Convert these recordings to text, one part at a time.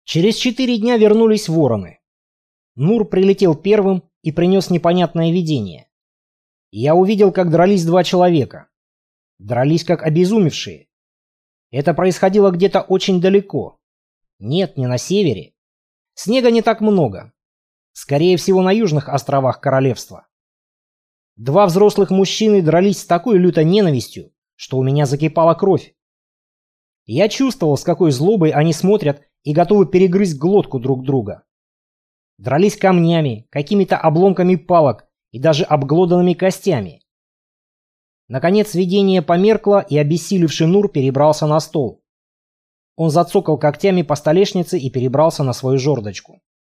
Через 4 дня вернулись вороны. Нур прилетел первым и принес непонятное видение. Я увидел, как дрались два человека. Дрались как обезумевшие. Это происходило где-то очень далеко. Нет, не на севере. Снега не так много. Скорее всего, на южных островах королевства. Два взрослых мужчины дрались с такой лютой ненавистью, что у меня закипала кровь. Я чувствовал, с какой злобой они смотрят и готовы перегрызть глотку друг друга. Дрались камнями, какими-то обломками палок и даже обглоданными костями. Наконец видение померкло, и обессилевший Нур перебрался на стол. Он зацокал когтями по столешнице и перебрался на свою жердочку.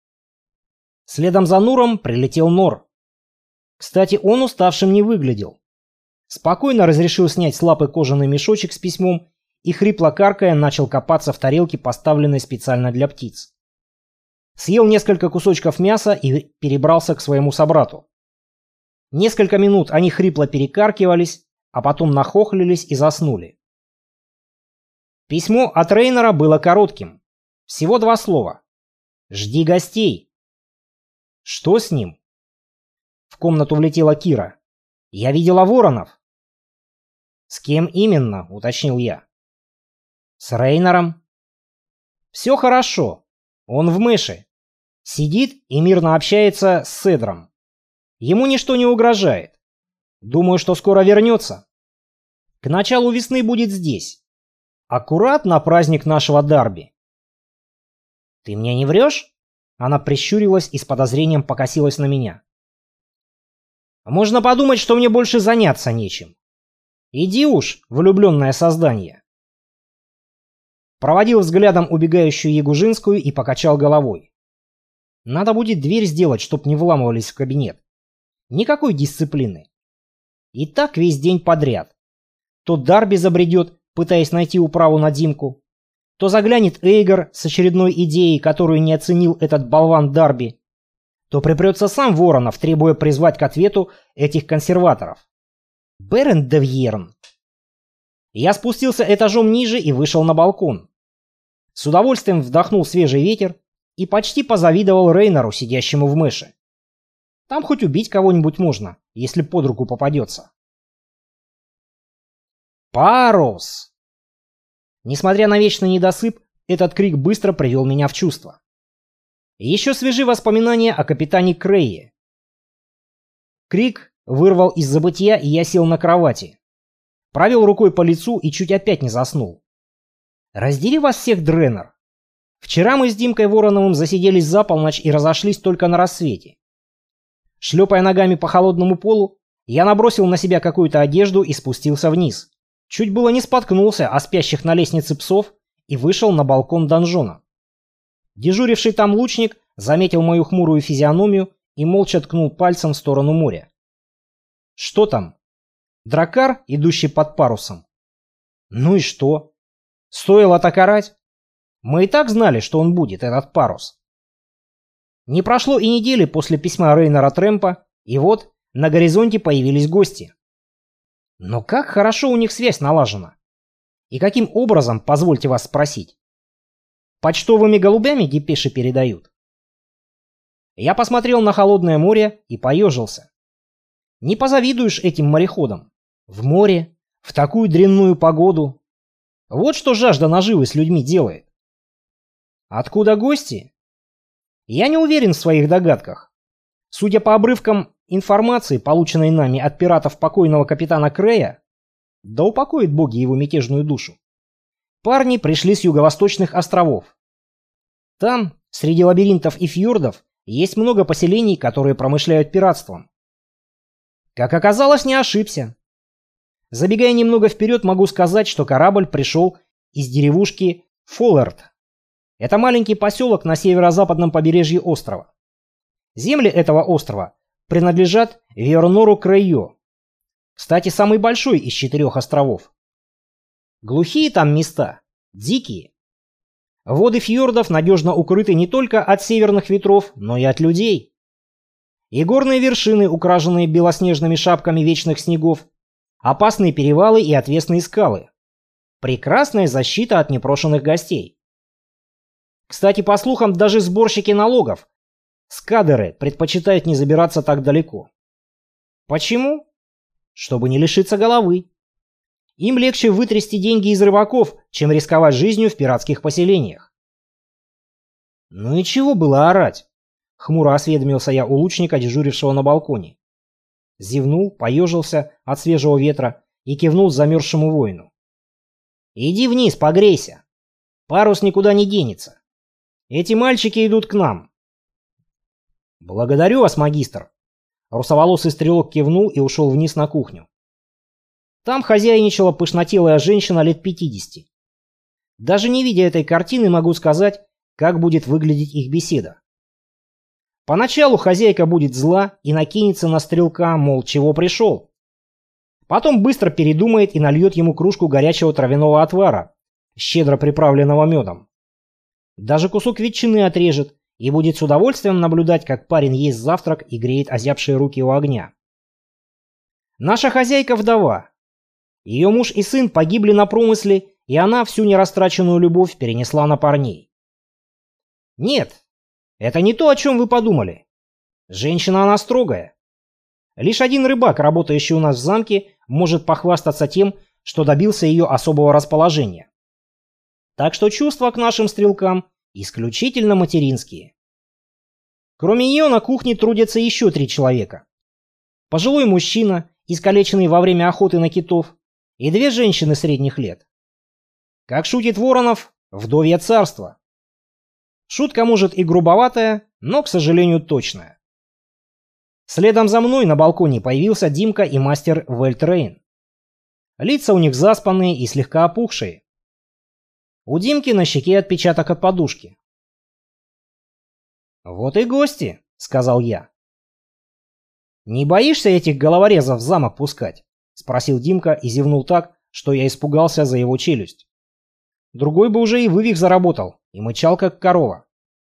Следом за Нуром прилетел Нор. Кстати, он уставшим не выглядел. Спокойно разрешил снять с лапы кожаный мешочек с письмом и, хрипло каркая, начал копаться в тарелке, поставленной специально для птиц. Съел несколько кусочков мяса и перебрался к своему собрату. Несколько минут они хрипло перекаркивались, а потом нахохлились и заснули. Письмо от Рейнера было коротким. Всего 2 слова. «Жди гостей». Что с ним? В комнату влетела Кира. «Я видела воронов». «С кем именно?» — уточнил я. «С Рейнером». «Все хорошо. Он в мыши. Сидит и мирно общается с Седром. Ему ничто не угрожает. Думаю, что скоро вернется. К началу весны будет здесь. Аккурат на праздник нашего Дарби». «Ты мне не врешь?» Она прищурилась и с подозрением покосилась на меня. «Можно подумать, что мне больше заняться нечем. Иди уж, влюбленное создание». Проводил взглядом убегающую Ягужинскую и покачал головой. Надо будет дверь сделать, чтоб не вламывались в кабинет. Никакой дисциплины. И так весь день подряд. То Дарби забредет, пытаясь найти управу на Димку, то заглянет Эйгор с очередной идеей, которую не оценил этот болван Дарби, то припрется сам Воронов, требуя призвать к ответу этих консерваторов. Берен де Вьерн. Я спустился этажом ниже и вышел на балкон. С удовольствием вдохнул свежий ветер и почти позавидовал Рейнеру, сидящему в мыши. Там хоть убить кого-нибудь можно, если под руку попадется. «Парус!» Несмотря на вечный недосып, этот крик быстро привел меня в чувство. Еще свежи воспоминания о капитане Крейе. Крик вырвал из забытия, и я сел на кровати. Провел рукой по лицу и чуть опять не заснул. Раздели вас всех, Дренер. Вчера мы с Димкой Вороновым засиделись за полночь и разошлись только на рассвете. Шлепая ногами по холодному полу, я набросил на себя какую-то одежду и спустился вниз. Чуть было не споткнулся о спящих на лестнице псов и вышел на балкон донжона. Дежуривший там лучник заметил мою хмурую физиономию и молча ткнул пальцем в сторону моря. Что там? Драккар, идущий под парусом? Ну и что? Стоило так орать? Мы и так знали, что он будет, этот парус. Не прошло и недели после письма Рейнера Трэмпа, и вот на горизонте появились гости. Но как хорошо у них связь налажена. И каким образом, позвольте вас спросить? Почтовыми голубями депеши передают? Я посмотрел на холодное море и поежился. Не позавидуешь этим мореходам. В море, в такую дрянную погоду. Вот что жажда наживы с людьми делает. Откуда гости? Я не уверен в своих догадках. Судя по обрывкам информации, полученной нами от пиратов покойного капитана Крея, да упокоит боги его мятежную душу, парни пришли с юго-восточных островов. Там, среди лабиринтов и фьордов, есть много поселений, которые промышляют пиратством. Как оказалось, не ошибся. Забегая немного вперед, могу сказать, что корабль пришел из деревушки Фоллерт. Это маленький поселок на северо-западном побережье острова. Земли этого острова принадлежат Вернору Крейо. Кстати, самый большой из 4 островов. Глухие там места, дикие. Воды фьордов надежно укрыты не только от северных ветров, но и от людей. И горные вершины, украшенные белоснежными шапками вечных снегов, опасные перевалы и отвесные скалы. Прекрасная защита от непрошенных гостей. Кстати, по слухам, даже сборщики налогов, скадеры, предпочитают не забираться так далеко. Почему? Чтобы не лишиться головы. Им легче вытрясти деньги из рыбаков, чем рисковать жизнью в пиратских поселениях. Ну и чего было орать? Хмуро осведомился я у лучника, дежурившего на балконе. Зевнул, поежился от свежего ветра и кивнул замерзшему воину. «Иди вниз, погрейся. Парус никуда не денется. Эти мальчики идут к нам». «Благодарю вас, магистр». Русоволосый стрелок кивнул и ушел вниз на кухню. Там хозяйничала пышнотелая женщина лет 50. Даже не видя этой картины, могу сказать, как будет выглядеть их беседа. Поначалу хозяйка будет зла и накинется на стрелка, мол, чего пришел. Потом быстро передумает и нальет ему кружку горячего травяного отвара, щедро приправленного медом. Даже кусок ветчины отрежет и будет с удовольствием наблюдать, как парень ест завтрак и греет озябшие руки у огня. Наша хозяйка вдова. Ее муж и сын погибли на промысле, и она всю нерастраченную любовь перенесла на парней. Нет, это не то, о чем вы подумали. Женщина она строгая. Лишь один рыбак, работающий у нас в замке, может похвастаться тем, что добился ее особого расположения. Так что чувства к нашим стрелкам исключительно материнские. Кроме нее на кухне трудятся еще 3 человека. Пожилой мужчина, искалеченный во время охоты на китов, и 2 женщины средних лет. Как шутит Воронов, вдовье царство. Шутка может и грубоватая, но, к сожалению, точная. Следом за мной на балконе появился Димка и мастер Вельтрейн. Лица у них заспанные и слегка опухшие. У Димки на щеке отпечаток от подушки. «Вот и гости», — сказал я. «Не боишься этих головорезов в замок пускать?» — спросил Димка и зевнул так, что я испугался за его челюсть. Другой бы уже и вывих заработал, и мычал как корова.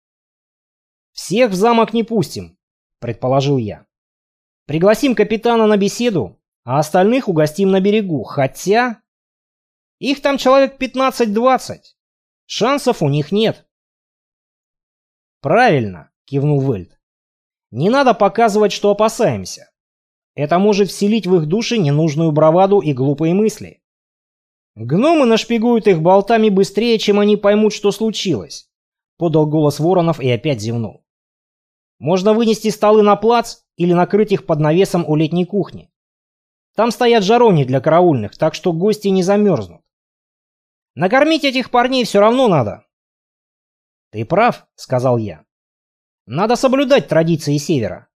«Всех в замок не пустим», — предположил я. «Пригласим капитана на беседу, а остальных угостим на берегу, хотя... их там человек 15-20. Шансов у них нет». «Правильно», — кивнул Вельт. «Не надо показывать, что опасаемся. Это может вселить в их души ненужную браваду и глупые мысли. Гномы нашпигуют их болтами быстрее, чем они поймут, что случилось», — подал голос Воронов и опять зевнул. «Можно вынести столы на плац или накрыть их под навесом у летней кухни. Там стоят жаровни для караульных, так что гости не замерзнут. Накормить этих парней все равно надо». «Ты прав», — сказал я. «Надо соблюдать традиции Севера».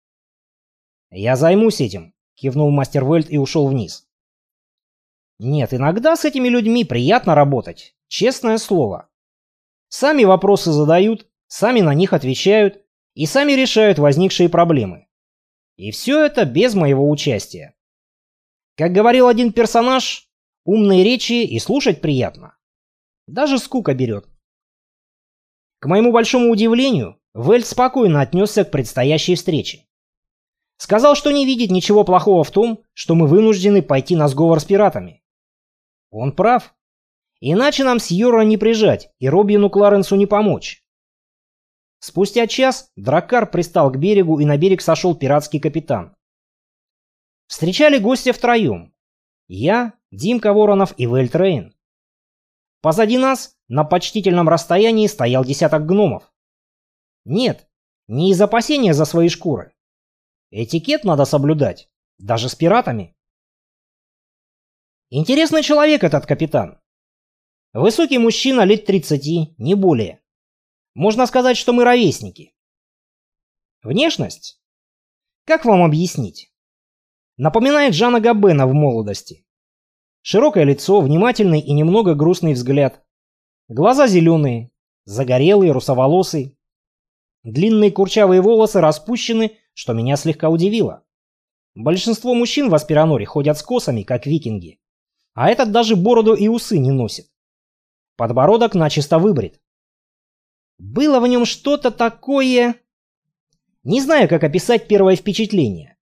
«Я займусь этим», — кивнул мастер Вельт и ушел вниз. Нет, иногда с этими людьми приятно работать, честное слово. Сами вопросы задают, сами на них отвечают и сами решают возникшие проблемы. И все это без моего участия. Как говорил один персонаж, умные речи и слушать приятно. Даже скука берет. К моему большому удивлению, Вельт спокойно отнесся к предстоящей встрече. Сказал, что не видит ничего плохого в том, что мы вынуждены пойти на сговор с пиратами. Он прав. Иначе нам с Йорро не прижать и Робину Кларенсу не помочь. Спустя час драккар пристал к берегу, и на берег сошел пиратский капитан. Встречали гостя втроем. Я, Димка Воронов и Вельтрейн. Позади нас на почтительном расстоянии стоял десяток гномов. Нет, не из опасения за свои шкуры. Этикет надо соблюдать, даже с пиратами. Интересный человек этот капитан. Высокий мужчина лет 30, не более. Можно сказать, что мы ровесники. Внешность? Как вам объяснить? Напоминает Жана Габена в молодости. Широкое лицо, внимательный и немного грустный взгляд. Глаза зеленые, загорелый, русоволосый. Длинные курчавые волосы распущены, что меня слегка удивило. Большинство мужчин в Аспираноре ходят с косами, как викинги. А этот даже бороду и усы не носит. Подбородок начисто выбрит. Было в нем что-то такое... Не знаю, как описать первое впечатление.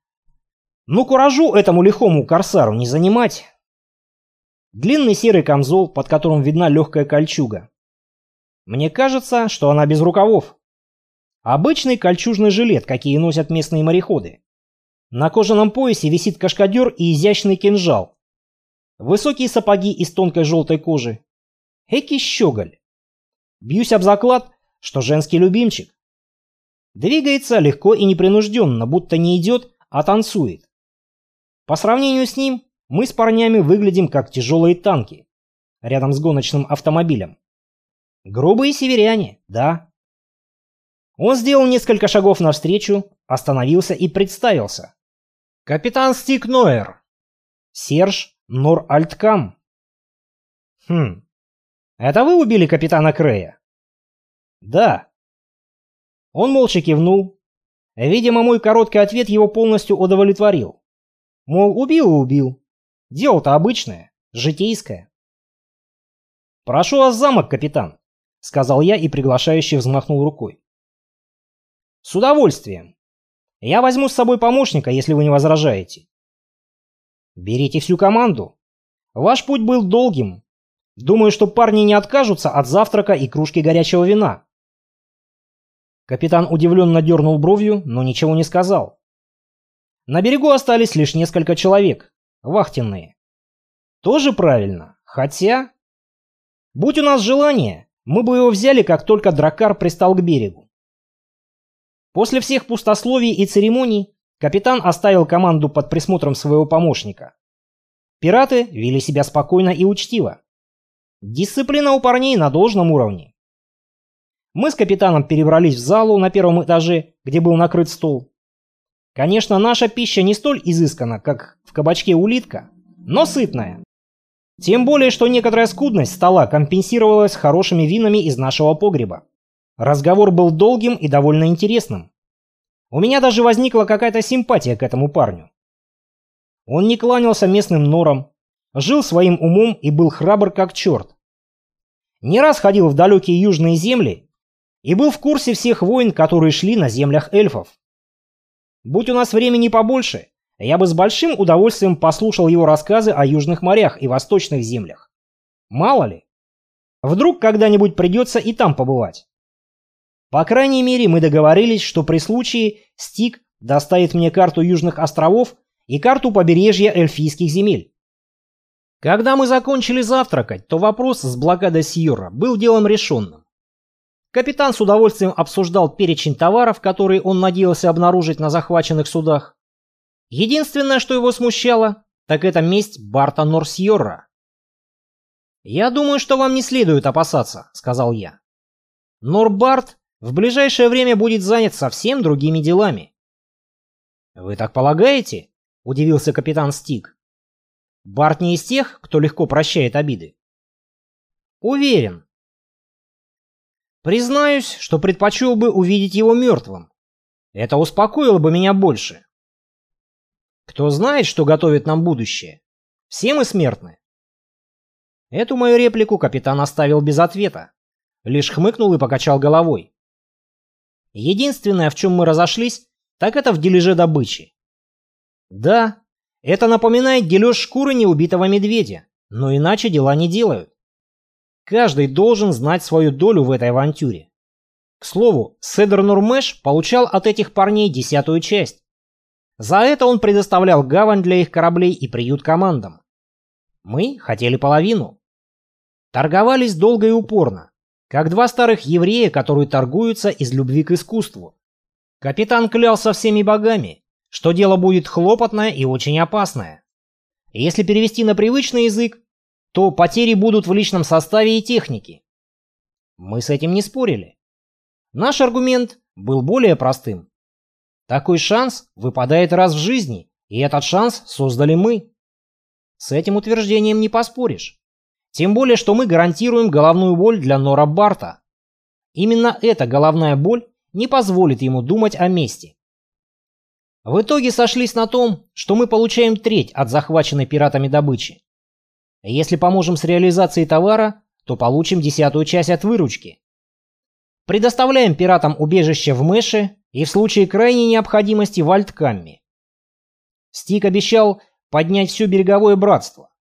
Но куражу этому лихому корсару не занимать. Длинный серый камзол, под которым видна легкая кольчуга. Мне кажется, что она без рукавов. Обычный кольчужный жилет, какие носят местные мореходы. На кожаном поясе висит кашкадер и изящный кинжал. Высокие сапоги из тонкой желтой кожи. Эки щеголь. Бьюсь об заклад, что женский любимчик. Двигается легко и непринужденно, будто не идет, а танцует. По сравнению с ним, мы с парнями выглядим как тяжелые танки, рядом с гоночным автомобилем. Грубые северяне, да. Он сделал несколько шагов навстречу, остановился и представился. Капитан Стик Нойер. Серж Нор-Альткам. Это вы убили капитана Крея? Да. Он молча кивнул. Видимо, мой короткий ответ его полностью удовлетворил. Мол, убил и убил. Дело-то обычное, житейское. «Прошу вас в замок, капитан», — сказал я и приглашающе взмахнул рукой. «С удовольствием. Я возьму с собой помощника, если вы не возражаете». «Берите всю команду. Ваш путь был долгим. Думаю, что парни не откажутся от завтрака и кружки горячего вина». Капитан удивленно дернул бровью, но ничего не сказал. На берегу остались лишь несколько человек, вахтенные. Тоже правильно, хотя... Будь у нас желание, мы бы его взяли, как только драккар пристал к берегу. После всех пустословий и церемоний капитан оставил команду под присмотром своего помощника. Пираты вели себя спокойно и учтиво. Дисциплина у парней на должном уровне. Мы с капитаном перебрались в залу на первом этаже, где был накрыт стол. Конечно, наша пища не столь изысканна, как в кабачке «Улитка», но сытная. Тем более, что некоторая скудность стола компенсировалась хорошими винами из нашего погреба. Разговор был долгим и довольно интересным. У меня даже возникла какая-то симпатия к этому парню. Он не кланялся местным норам, жил своим умом и был храбр как черт. Не раз ходил в далекие южные земли и был в курсе всех войн, которые шли на землях эльфов. Будь у нас времени побольше, я бы с большим удовольствием послушал его рассказы о южных морях и восточных землях. Мало ли. Вдруг когда-нибудь придется и там побывать. По крайней мере, мы договорились, что при случае Стик доставит мне карту Южных островов и карту побережья эльфийских земель. Когда мы закончили завтракать, то вопрос с блокадой Сьорра был делом решенным. Капитан с удовольствием обсуждал перечень товаров, которые он надеялся обнаружить на захваченных судах. Единственное, что его смущало, так это месть Барта Норсьорра. «Я думаю, что вам не следует опасаться», — сказал я. «Норбарт в ближайшее время будет занят совсем другими делами». «Вы так полагаете?» — удивился капитан Стик. «Барт не из тех, кто легко прощает обиды». «Уверен. Признаюсь, что предпочел бы увидеть его мертвым. Это успокоило бы меня больше. Кто знает, что готовит нам будущее? Все мы смертны». Эту мою реплику капитан оставил без ответа, лишь хмыкнул и покачал головой. Единственное, в чем мы разошлись, так это в дележе добычи. Да, это напоминает дележ шкуры неубитого медведя, но иначе дела не делают. Каждый должен знать свою долю в этой авантюре. К слову, Седр Нурмеш получал от этих парней 10-ю часть. За это он предоставлял гавань для их кораблей и приют командам. Мы хотели половину. Торговались долго и упорно, как два старых еврея, которые торгуются из любви к искусству. Капитан клялся всеми богами, что дело будет хлопотное и очень опасное. Если перевести на привычный язык, то потери будут в личном составе и технике. Мы с этим не спорили. Наш аргумент был более простым. Такой шанс выпадает раз в жизни, и этот шанс создали мы. С этим утверждением не поспоришь. Тем более, что мы гарантируем головную боль для Нора Барта. Именно эта головная боль не позволит ему думать о мести. В итоге сошлись на том, что мы получаем треть от захваченной пиратами добычи. Если поможем с реализацией товара, то получим 10-ю часть от выручки. Предоставляем пиратам убежище в Мэше и в случае крайней необходимости в Альткамме. Стик обещал поднять все береговое братство.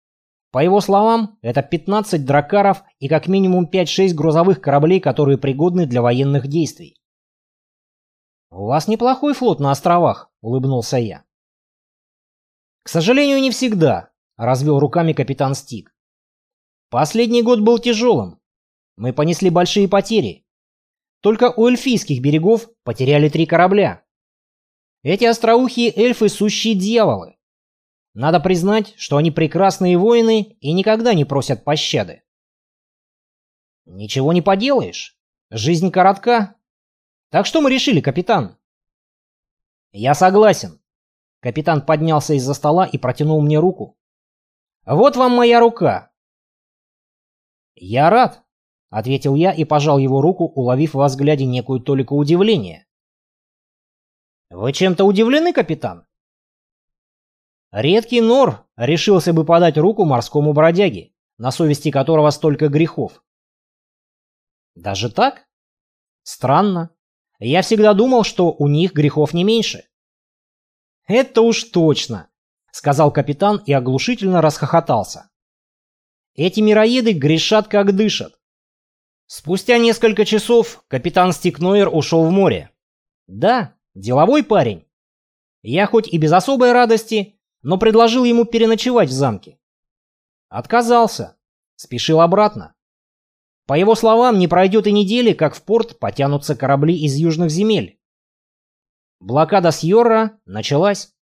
По его словам, это 15 дракаров и как минимум 5-6 грузовых кораблей, которые пригодны для военных действий. «У вас неплохой флот на островах», — улыбнулся я. «К сожалению, не всегда», — развел руками капитан Стик. «Последний год был тяжелым. Мы понесли большие потери. Только у эльфийских берегов потеряли 3 корабля. Эти остроухие эльфы — сущие дьяволы. Надо признать, что они прекрасные воины и никогда не просят пощады. Ничего не поделаешь. Жизнь коротка. Так что мы решили, капитан?» «Я согласен». Капитан поднялся из-за стола и протянул мне руку. «Вот вам моя рука». «Я рад», — ответил я и пожал его руку, уловив во взгляде некую толику удивления. «Вы чем-то удивлены, капитан?» Редкий нор решился бы подать руку морскому бродяге, на совести которого столько грехов. Даже так? Странно. Я всегда думал, что у них грехов не меньше. «Это уж точно», — сказал капитан и оглушительно расхохотался. «Эти мироеды грешат как дышат». Спустя несколько часов капитан Стикнойер ушел в море. Да, деловой парень. Я хоть и без особой радости, но предложил ему переночевать в замке. Отказался. Спешил обратно. По его словам, не пройдет и недели, как в порт потянутся корабли из южных земель. Блокада Сьорра началась.